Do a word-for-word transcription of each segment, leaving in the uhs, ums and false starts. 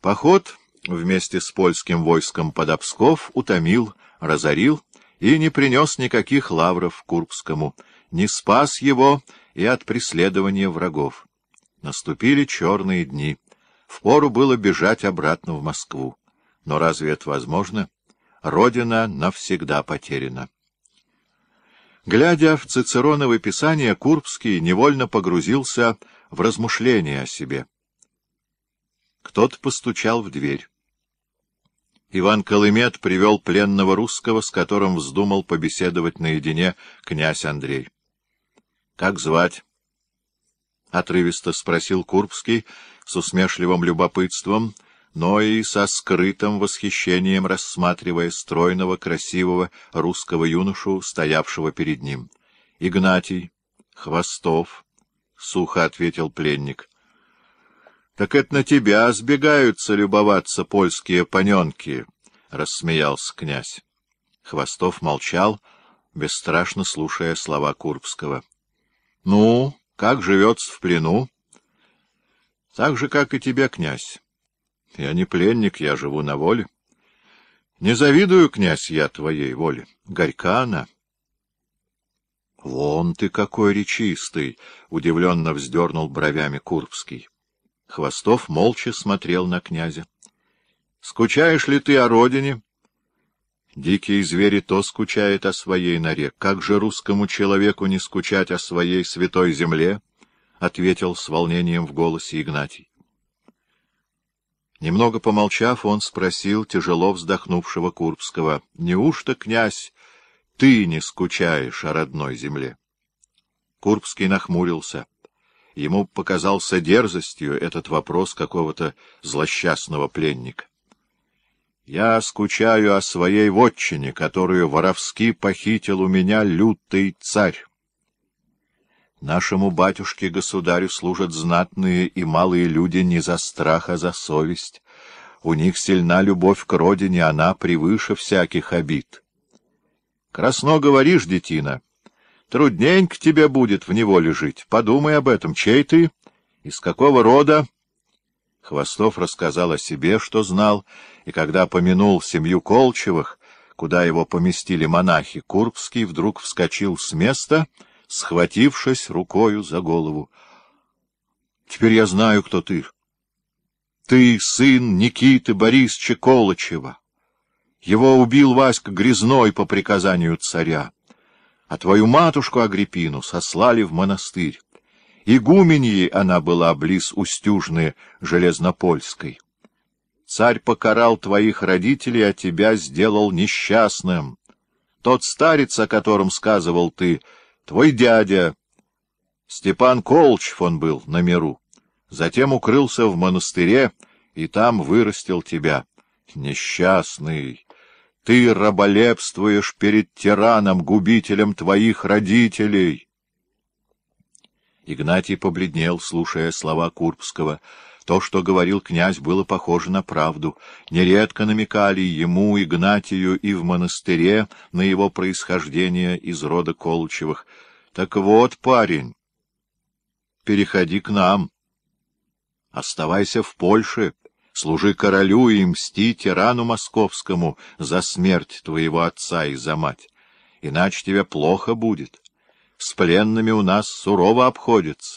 Поход вместе с польским войском под Псков утомил, разорил и не принес никаких лавров Курбскому, не спас его и от преследования врагов. Наступили черные дни. Впору было бежать обратно в Москву. Но разве это возможно? Родина навсегда потеряна. Глядя в Цицероновы писания, Курбский невольно погрузился в размышления о себе. Кто-то постучал в дверь. Иван Колымет привел пленного русского, с которым вздумал побеседовать наедине князь Андрей. — Как звать? — отрывисто спросил Курбский с усмешливым любопытством, но и со скрытым восхищением рассматривая стройного, красивого русского юношу, стоявшего перед ним. — Игнатий, Хвостов, — сухо ответил пленник. — Так это на тебя сбегаются любоваться польские паненки, — рассмеялся князь. Хвостов молчал, бесстрашно слушая слова Курбского. — Ну, как живется в плену? — Так же, как и тебе, князь. Я не пленник, я живу на воле. Не завидую, князь, я твоей воле. Горька она. — Вон ты какой речистый! — удивленно вздернул бровями Курбский. Хвостов молча смотрел на князя. — Скучаешь ли ты о родине? — Дикие звери то скучают о своей норе. Как же русскому человеку не скучать о своей святой земле? — ответил с волнением в голосе Игнатий. Немного помолчав, он спросил тяжело вздохнувшего Курбского: — Неужто, князь, ты не скучаешь о родной земле? Курбский нахмурился. Ему показался дерзостью этот вопрос какого-то злосчастного пленника. — Я скучаю о своей вотчине, которую воровски похитил у меня лютый царь. Нашему батюшке-государю служат знатные и малые люди не за страх, а за совесть. У них сильна любовь к родине, она превыше всяких обид. Красно говоришь, детина. Трудненько тебе будет в неволе жить. Подумай об этом. Чей ты? Из какого рода? Хвостов рассказал о себе, что знал, и когда помянул семью Колчевых, куда его поместили монахи, Курбский вдруг вскочил с места, схватившись рукою за голову. — Теперь я знаю, кто ты. Ты сын Никиты Борисовича Колычева. Его убил Васька Грязной по приказанию царя, а твою матушку Агриппину сослали в монастырь. Игуменьей она была близ Устюжны Железнопольской. Царь покарал твоих родителей, а тебя сделал несчастным. Тот старец, о котором сказывал ты, твой дядя. Степан Колчев он был на миру. Затем укрылся в монастыре, и там вырастил тебя. Несчастный! Ты раболепствуешь перед тираном, губителем твоих родителей. Игнатий побледнел, слушая слова Курбского. То, что говорил князь, было похоже на правду. Нередко намекали ему, Игнатию, и в монастыре на его происхождение из рода Колчевых. Так вот, парень, переходи к нам. Оставайся в Польше, служи королю и мсти тирану московскому за смерть твоего отца и за мать. Иначе тебе плохо будет. С пленными у нас сурово обходится.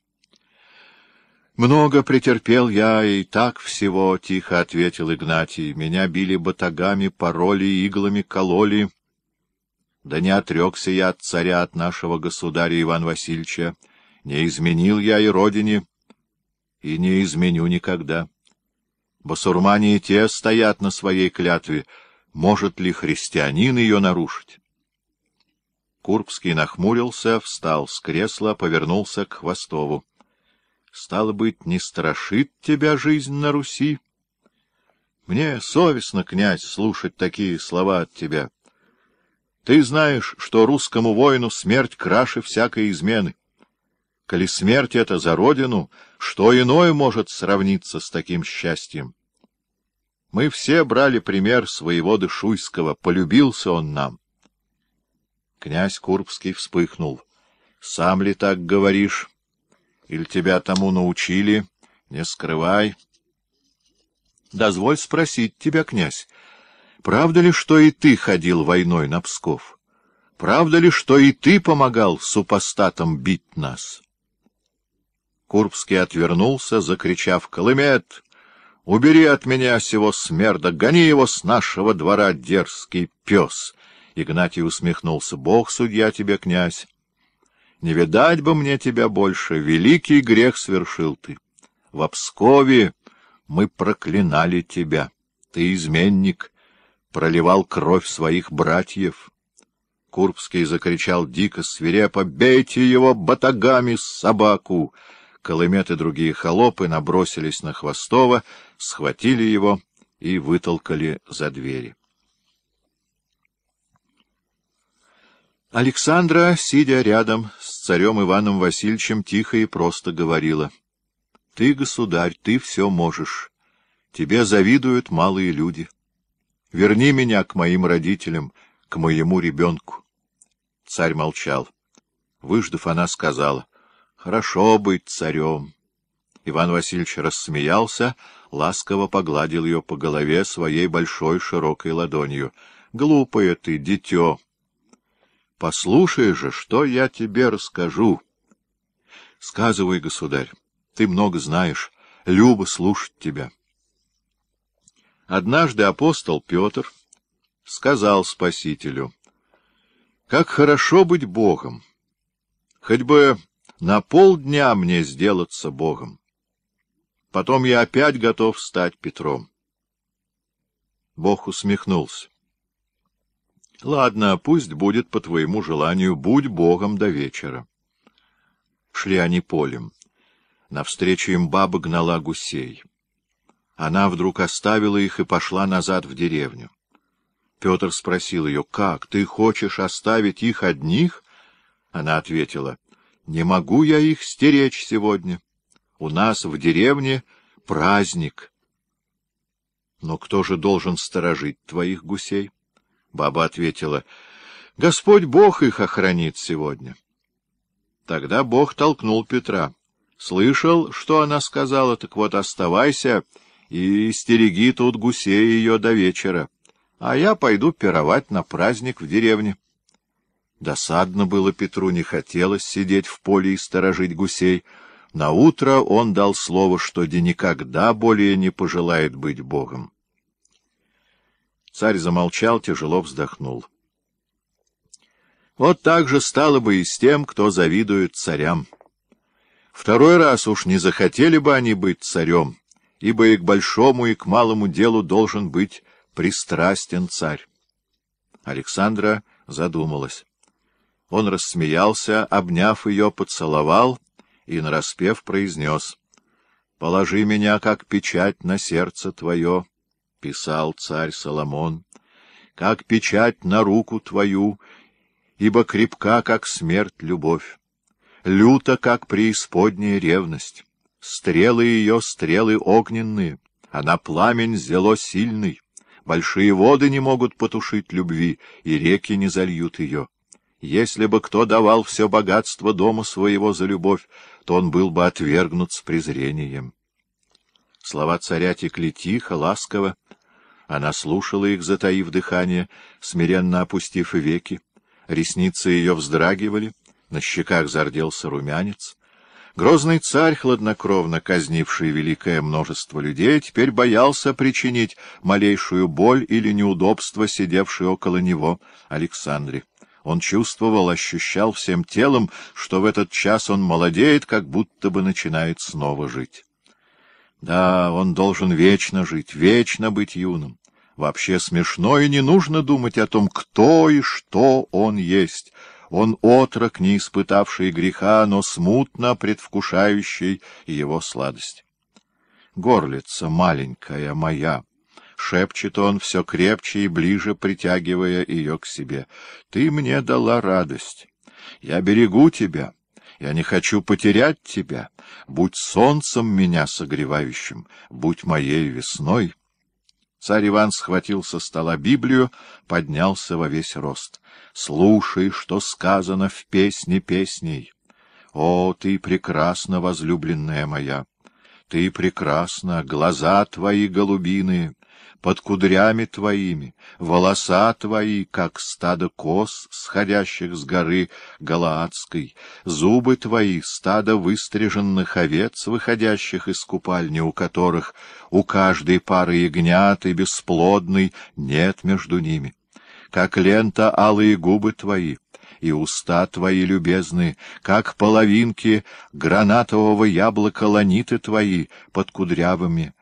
Много претерпел я, и так всего, — тихо ответил Игнатий. Меня били батагами, пороли, иглами кололи. Да не отрекся я от царя, от нашего государя Ивана Васильевича. Не изменил я и родине, и не изменю никогда. Басурмане и те стоят на своей клятве. Может ли христианин ее нарушить? Курбский нахмурился, встал с кресла, повернулся к Хвостову. — Стало быть, не страшит тебя жизнь на Руси? Мне совестно, князь, слушать такие слова от тебя. Ты знаешь, что русскому воину смерть краше всякой измены. Коли смерть это за родину, что иное может сравниться с таким счастьем? Мы все брали пример с воеводы Шуйского, полюбился он нам. Князь Курбский вспыхнул. — Сам ли так говоришь? Или тебя тому научили? Не скрывай. Дозволь спросить тебя, князь, правда ли, что и ты ходил войной на Псков? Правда ли, что и ты помогал супостатам бить нас? Курбский отвернулся, закричав: «Колымет! Убери от меня сего смерда! Гони его с нашего двора, дерзкий пес!» Игнатий усмехнулся: «Бог судья тебе, князь! Не видать бы мне тебя больше! Великий грех свершил ты! В Пскове мы проклинали тебя! Ты изменник, проливал кровь своих братьев!» Курбский закричал дико, свирепо: «Бейте его батагами, собаку!» Колымет и другие холопы набросились на Хвостова, схватили его и вытолкали за двери. Александра, сидя рядом с царем Иваном Васильевичем, тихо и просто говорила: «Ты, государь, ты все можешь. Тебе завидуют малые люди. Верни меня к моим родителям, к моему ребенку». Царь молчал. Выждав, она сказала: «Хорошо быть царем». Иван Васильевич рассмеялся, ласково погладил ее по голове своей большой широкой ладонью. «Глупая ты, дитё! Послушай же, что я тебе расскажу». «Сказывай, государь, ты много знаешь, любо слушать тебя». Однажды апостол Петр сказал Спасителю: «Как хорошо быть Богом! Хоть бы на полдня мне сделаться Богом. Потом я опять готов стать Петром». Бог усмехнулся: «Ладно, пусть будет по твоему желанию, будь Богом до вечера». Шли они полем. Навстречу им баба гнала гусей. Она вдруг оставила их и пошла назад в деревню. Петр спросил ее: «Как, ты хочешь оставить их одних?» Она ответила: «Не могу я их стеречь сегодня. У нас в деревне праздник». «Но кто же должен сторожить твоих гусей?» Баба ответила: «Господь Бог их охранит сегодня». Тогда Бог толкнул Петра. «Слышал, что она сказала? Так вот, оставайся и стереги тут гусей ее до вечера, а я пойду пировать на праздник в деревне». Досадно было Петру, не хотелось сидеть в поле и сторожить гусей. Наутро он дал слово, что де никогда более не пожелает быть Богом. Царь замолчал, тяжело вздохнул. Вот так же стало бы и с тем, кто завидует царям. Второй раз уж не захотели бы они быть царем, ибо и к большому, и к малому делу должен быть пристрастен царь. Александра задумалась. Он рассмеялся, обняв ее, поцеловал и нараспев произнес: «Положи меня, как печать, на сердце твое», — писал царь Соломон, — «как печать на руку твою, ибо крепка, как смерть, любовь, люта, как преисподняя ревность. Стрелы ее — стрелы огненные, она пламень зело сильный. Большие воды не могут потушить любви, и реки не зальют ее. Если бы кто давал все богатство дома своего за любовь, то он был бы отвергнут с презрением». Слова царя текли тихо, ласково. Она слушала их, затаив дыхание, смиренно опустив веки. Ресницы ее вздрагивали, на щеках зарделся румянец. Грозный царь, хладнокровно казнивший великое множество людей, теперь боялся причинить малейшую боль или неудобство сидевшей около него Александре. Он чувствовал, ощущал всем телом, что в этот час он молодеет, как будто бы начинает снова жить. Да, он должен вечно жить, вечно быть юным. Вообще смешно и не нужно думать о том, кто и что он есть. Он отрок, не испытавший греха, но смутно предвкушающий его сладость. «Горлица маленькая моя», — шепчет он, все крепче и ближе притягивая ее к себе, — «ты мне дала радость. Я берегу тебя. Я не хочу потерять тебя. Будь солнцем меня согревающим, будь моей весной». Царь Иван схватил со стола Библию, поднялся во весь рост. «Слушай, что сказано в песне песней. О, ты прекрасна, возлюбленная моя! Ты прекрасна, глаза твои голубиные, под кудрями твоими, волоса твои, как стадо коз, сходящих с горы Галаадской, зубы твои, стадо выстриженных овец, выходящих из купальни, у которых у каждой пары ягнят и бесплодной нет между ними. Как лента алые губы твои, и уста твои любезные, как половинки гранатового яблока ланиты твои под кудрявыми